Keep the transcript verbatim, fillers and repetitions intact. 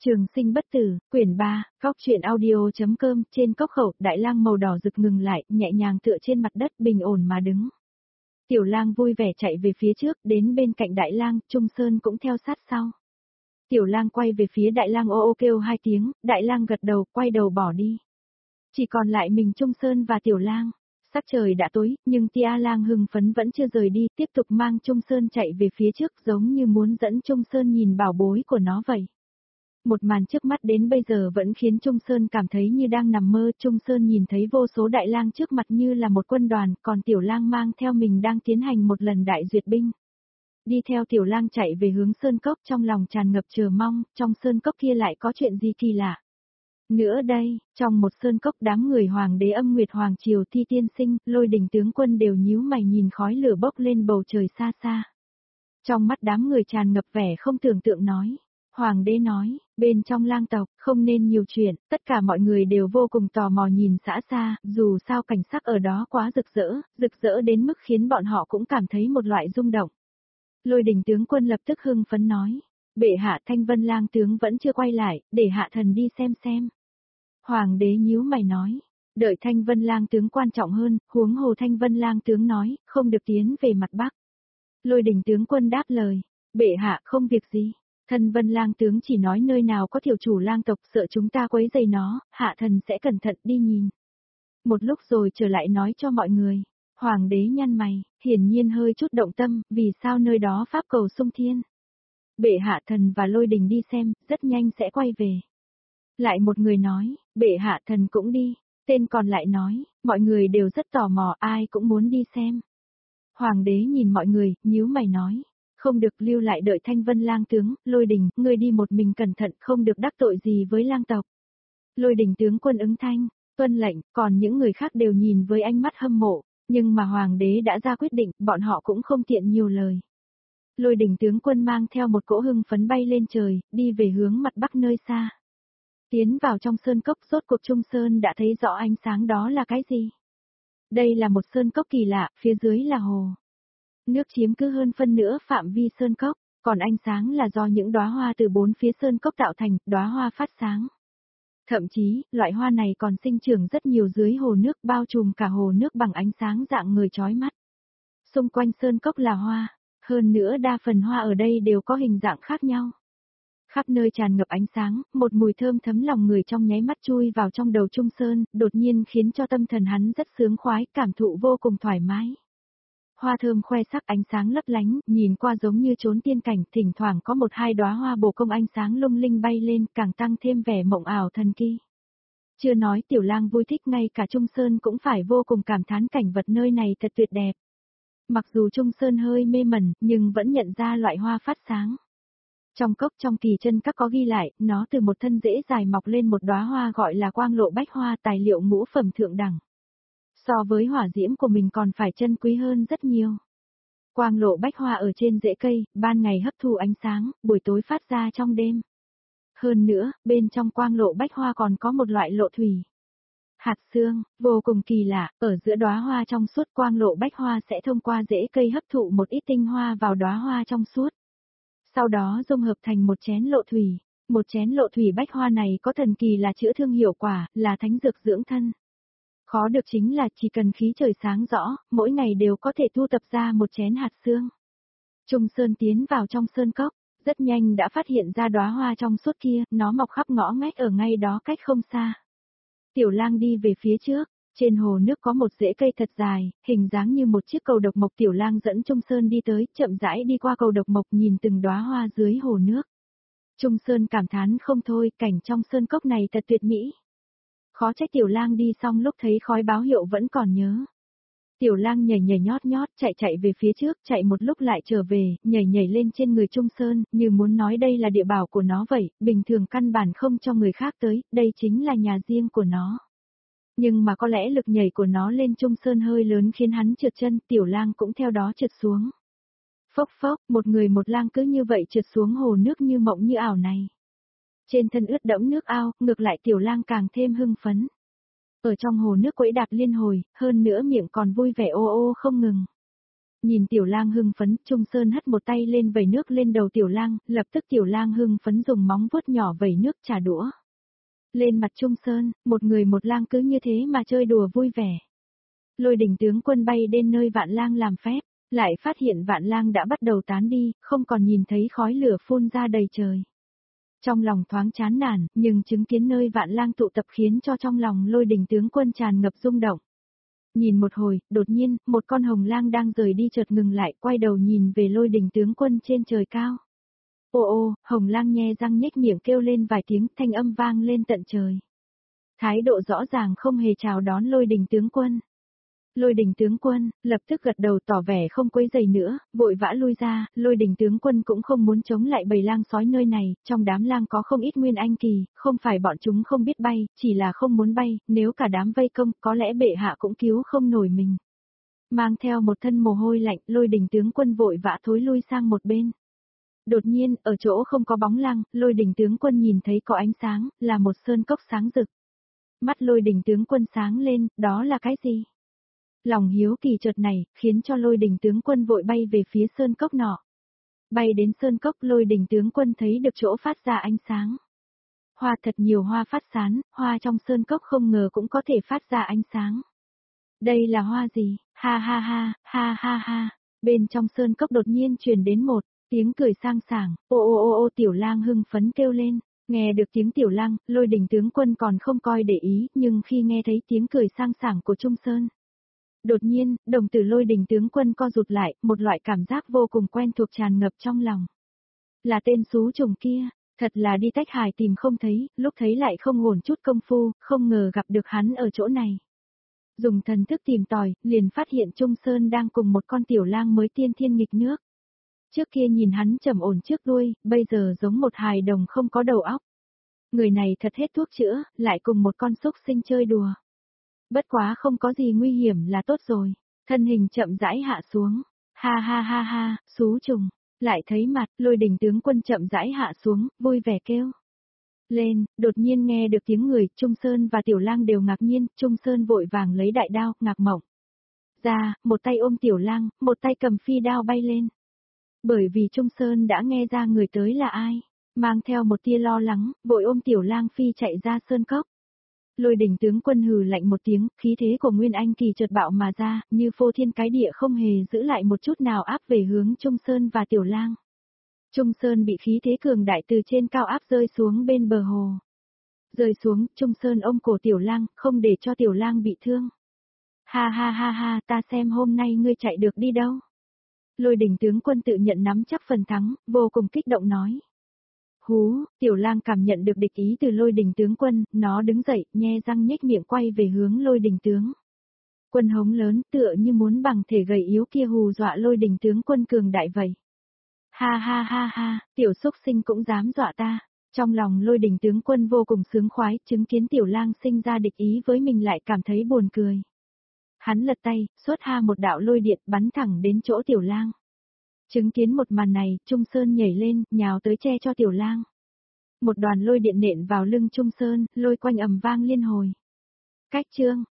Trường sinh bất tử, quyển ba, góc truyện audio.com, trên cốc khẩu, đại lang màu đỏ rực ngừng lại, nhẹ nhàng tựa trên mặt đất bình ổn mà đứng. Tiểu lang vui vẻ chạy về phía trước, đến bên cạnh đại lang, Trung Sơn cũng theo sát sau. Tiểu lang quay về phía đại lang ô ô kêu hai tiếng, đại lang gật đầu, quay đầu bỏ đi. Chỉ còn lại mình Trung Sơn và tiểu lang. Sắc trời đã tối, nhưng tia lang hưng phấn vẫn chưa rời đi, tiếp tục mang Trung Sơn chạy về phía trước giống như muốn dẫn Trung Sơn nhìn bảo bối của nó vậy. Một màn trước mắt đến bây giờ vẫn khiến Trung Sơn cảm thấy như đang nằm mơ. Trung Sơn nhìn thấy vô số đại lang trước mặt như là một quân đoàn, còn tiểu lang mang theo mình đang tiến hành một lần đại duyệt binh. Đi theo tiểu lang chạy về hướng sơn cốc, trong lòng tràn ngập chờ mong, trong sơn cốc kia lại có chuyện gì kỳ lạ. Nữa đây, trong một sơn cốc đám người hoàng đế âm nguyệt hoàng triều Thi tiên sinh, Lôi Đình tướng quân đều nhíu mày nhìn khói lửa bốc lên bầu trời xa xa. Trong mắt đám người tràn ngập vẻ không tưởng tượng nói. Hoàng đế nói, bên trong lang tộc, không nên nhiều chuyện, tất cả mọi người đều vô cùng tò mò nhìn xã xa, dù sao cảnh sắc ở đó quá rực rỡ, rực rỡ đến mức khiến bọn họ cũng cảm thấy một loại rung động. Lôi Đình tướng quân lập tức hưng phấn nói, bệ hạ Thanh Vân lang tướng vẫn chưa quay lại, để hạ thần đi xem xem. Hoàng đế nhíu mày nói, đợi Thanh Vân lang tướng quan trọng hơn, huống hồ Thanh Vân lang tướng nói, không được tiến về mặt bắc. Lôi Đình tướng quân đáp lời, bệ hạ không việc gì. Thân Vân lang tướng chỉ nói nơi nào có tiểu chủ lang tộc sợ chúng ta quấy rầy nó, hạ thần sẽ cẩn thận đi nhìn. Một lúc rồi trở lại nói cho mọi người. Hoàng đế nhăn mày, hiển nhiên hơi chút động tâm, vì sao nơi đó pháp cầu sung thiên. Bệ hạ thần và Lôi Đình đi xem, rất nhanh sẽ quay về. Lại một người nói, bệ hạ thần cũng đi. Tên còn lại nói, mọi người đều rất tò mò, ai cũng muốn đi xem. Hoàng đế nhìn mọi người, nhíu mày nói. Không được lưu lại đợi Thanh Vân lang tướng, Lôi Đình, ngươi đi một mình cẩn thận, không được đắc tội gì với lang tộc. Lôi Đình tướng quân ứng thanh, tuân lệnh, còn những người khác đều nhìn với ánh mắt hâm mộ, nhưng mà hoàng đế đã ra quyết định, bọn họ cũng không tiện nhiều lời. Lôi Đình tướng quân mang theo một cỗ hưng phấn bay lên trời, đi về hướng mặt bắc nơi xa. Tiến vào trong sơn cốc, rốt cuộc Trung Sơn đã thấy rõ ánh sáng đó là cái gì. Đây là một sơn cốc kỳ lạ, phía dưới là hồ. Nước chiếm cứ hơn phân nửa phạm vi sơn cốc, còn ánh sáng là do những đóa hoa từ bốn phía sơn cốc tạo thành, đóa hoa phát sáng. Thậm chí, loại hoa này còn sinh trưởng rất nhiều dưới hồ nước, bao trùm cả hồ nước bằng ánh sáng dạng người chói mắt. Xung quanh sơn cốc là hoa, hơn nữa đa phần hoa ở đây đều có hình dạng khác nhau. Khắp nơi tràn ngập ánh sáng, một mùi thơm thấm lòng người trong nháy mắt chui vào trong đầu Trung Sơn, đột nhiên khiến cho tâm thần hắn rất sướng khoái, cảm thụ vô cùng thoải mái. Hoa thơm khoe sắc ánh sáng lấp lánh, nhìn qua giống như trốn tiên cảnh, thỉnh thoảng có một hai đóa hoa bồ công ánh sáng lung linh bay lên, càng tăng thêm vẻ mộng ảo thần kỳ. Chưa nói tiểu lang vui thích, ngay cả Trung Sơn cũng phải vô cùng cảm thán cảnh vật nơi này thật tuyệt đẹp. Mặc dù Trung Sơn hơi mê mẩn, nhưng vẫn nhận ra loại hoa phát sáng. Trong cốc trong kỳ chân các có ghi lại, nó từ một thân rễ dài mọc lên một đóa hoa gọi là quang lộ bách hoa, tài liệu ngũ phẩm thượng đẳng. So với hỏa diễm của mình còn phải chân quý hơn rất nhiều. Quang lộ bách hoa ở trên rễ cây, ban ngày hấp thu ánh sáng, buổi tối phát ra trong đêm. Hơn nữa, bên trong quang lộ bách hoa còn có một loại lộ thủy. Hạt xương, vô cùng kỳ lạ, ở giữa đóa hoa trong suốt quang lộ bách hoa sẽ thông qua rễ cây hấp thụ một ít tinh hoa vào đóa hoa trong suốt. Sau đó dung hợp thành một chén lộ thủy. Một chén lộ thủy bách hoa này có thần kỳ là chữa thương hiệu quả, là thánh dược dưỡng thân. Khó được chính là chỉ cần khí trời sáng rõ, mỗi ngày đều có thể thu tập ra một chén hạt xương. Trung Sơn tiến vào trong sơn cốc, rất nhanh đã phát hiện ra đóa hoa trong suốt kia, nó mọc khắp ngõ ngách ở ngay đó cách không xa. Tiểu lang đi về phía trước, trên hồ nước có một rễ cây thật dài, hình dáng như một chiếc cầu độc mộc. Tiểu lang dẫn Trung Sơn đi tới, chậm rãi đi qua cầu độc mộc nhìn từng đóa hoa dưới hồ nước. Trung Sơn cảm thán không thôi, cảnh trong sơn cốc này thật tuyệt mỹ. Khó trách tiểu lang đi xong lúc thấy khói báo hiệu vẫn còn nhớ. Tiểu lang nhảy nhảy nhót nhót chạy chạy về phía trước, chạy một lúc lại trở về, nhảy nhảy lên trên người Trung Sơn, như muốn nói đây là địa bảo của nó vậy, bình thường căn bản không cho người khác tới, đây chính là nhà riêng của nó. Nhưng mà có lẽ lực nhảy của nó lên Trung Sơn hơi lớn khiến hắn trượt chân, tiểu lang cũng theo đó trượt xuống. Phốc phốc, một người một lang cứ như vậy trượt xuống hồ nước như mộng như ảo này. Trên thân ướt đẫm nước ao, ngược lại tiểu lang càng thêm hưng phấn. Ở trong hồ nước quẫy đạp liên hồi, hơn nữa miệng còn vui vẻ ô ô không ngừng. Nhìn Tiểu Lang hưng phấn, Trung Sơn hất một tay lên vẩy nước lên đầu Tiểu Lang, lập tức Tiểu Lang hưng phấn dùng móng vuốt nhỏ vẩy nước trả đũa lên mặt Trung Sơn, một người một lang cứ như thế mà chơi đùa vui vẻ. Lôi Đình tướng quân bay đến nơi Vạn Lang làm phép, lại phát hiện Vạn Lang đã bắt đầu tán đi, không còn nhìn thấy khói lửa phun ra đầy trời. Trong lòng thoáng chán nản, nhưng chứng kiến nơi Vạn Lang tụ tập khiến cho trong lòng Lôi Đình tướng quân tràn ngập rung động. Nhìn một hồi, đột nhiên, một con hồng lang đang rời đi chợt ngừng lại, quay đầu nhìn về Lôi Đình tướng quân trên trời cao. Ô ô, hồng lang nhe răng nhếch miệng kêu lên vài tiếng, thanh âm vang lên tận trời. Thái độ rõ ràng không hề chào đón Lôi Đình tướng quân. Lôi Đình tướng quân, lập tức gật đầu tỏ vẻ không quấy rầy nữa, vội vã lui ra, Lôi Đình tướng quân cũng không muốn chống lại bầy lang sói nơi này, trong đám lang có không ít nguyên anh kỳ, không phải bọn chúng không biết bay, chỉ là không muốn bay, nếu cả đám vây công, có lẽ bệ hạ cũng cứu không nổi mình. Mang theo một thân mồ hôi lạnh, Lôi Đình tướng quân vội vã thối lui sang một bên. Đột nhiên, ở chỗ không có bóng lang, Lôi Đình tướng quân nhìn thấy có ánh sáng, là một sơn cốc sáng rực. Mắt Lôi Đình tướng quân sáng lên, đó là cái gì? Lòng hiếu kỳ chợt này, khiến cho Lôi Đình tướng quân vội bay về phía sơn cốc nọ. Bay đến sơn cốc, Lôi Đình tướng quân thấy được chỗ phát ra ánh sáng. Hoa thật nhiều hoa phát sán, hoa trong sơn cốc không ngờ cũng có thể phát ra ánh sáng. Đây là hoa gì? Ha ha ha, ha ha ha. Bên trong sơn cốc đột nhiên truyền đến một tiếng cười sang sảng, ô ô ô ô Tiểu Lang hưng phấn kêu lên. Nghe được tiếng Tiểu Lang, Lôi Đình tướng quân còn không coi để ý, nhưng khi nghe thấy tiếng cười sang sảng của Trung Sơn. Đột nhiên, đồng tử Lôi Đình tướng quân co rụt lại, một loại cảm giác vô cùng quen thuộc tràn ngập trong lòng. Là tên xú trùng kia, thật là đi tách hài tìm không thấy, lúc thấy lại không ổn chút công phu, không ngờ gặp được hắn ở chỗ này. Dùng thần thức tìm tòi, liền phát hiện Trung Sơn đang cùng một con Tiểu Lang mới tiên thiên nghịch nước. Trước kia nhìn hắn trầm ổn trước đuôi, bây giờ giống một hài đồng không có đầu óc. Người này thật hết thuốc chữa, lại cùng một con súc sinh chơi đùa. Bất quá không có gì nguy hiểm là tốt rồi. Thân hình chậm rãi hạ xuống. Ha ha ha ha, xú trùng. Lại thấy mặt, Lôi Đình tướng quân chậm rãi hạ xuống, vui vẻ kêu lên, đột nhiên nghe được tiếng người, Trung Sơn và Tiểu Lang đều ngạc nhiên, Trung Sơn vội vàng lấy đại đao, ngạc mộng ra, một tay ôm Tiểu Lang, một tay cầm phi đao bay lên. Bởi vì Trung Sơn đã nghe ra người tới là ai, mang theo một tia lo lắng, vội ôm Tiểu Lang phi chạy ra sơn cốc. Lôi Đình tướng quân hừ lạnh một tiếng, khí thế của Nguyên Anh kỳ chợt bạo mà ra, như phô thiên cái địa không hề giữ lại một chút nào áp về hướng Trung Sơn và Tiểu Lang. Trung Sơn bị khí thế cường đại từ trên cao áp rơi xuống bên bờ hồ. Rơi xuống, Trung Sơn ôm cổ Tiểu Lang, không để cho Tiểu Lang bị thương. Ha ha ha ha, ta xem hôm nay ngươi chạy được đi đâu. Lôi Đình tướng quân tự nhận nắm chắc phần thắng, vô cùng kích động nói. Hú, Tiểu Lang cảm nhận được địch ý từ Lôi Đình tướng quân, nó đứng dậy, nhe răng nhếch miệng quay về hướng Lôi Đình tướng. Quân hống lớn tựa như muốn bằng thể gầy yếu kia hù dọa Lôi Đình tướng quân cường đại vậy. Ha ha ha ha, tiểu xúc sinh cũng dám dọa ta. Trong lòng Lôi Đình tướng quân vô cùng sướng khoái, chứng kiến Tiểu Lang sinh ra địch ý với mình lại cảm thấy buồn cười. Hắn lật tay, xuất ha một đạo lôi điện bắn thẳng đến chỗ Tiểu Lang. Chứng kiến một màn này, Trung Sơn nhảy lên, nhào tới che cho Tiểu Lang. Một đoàn lôi điện nện vào lưng Trung Sơn, lôi quanh ầm vang liên hồi. Cách chương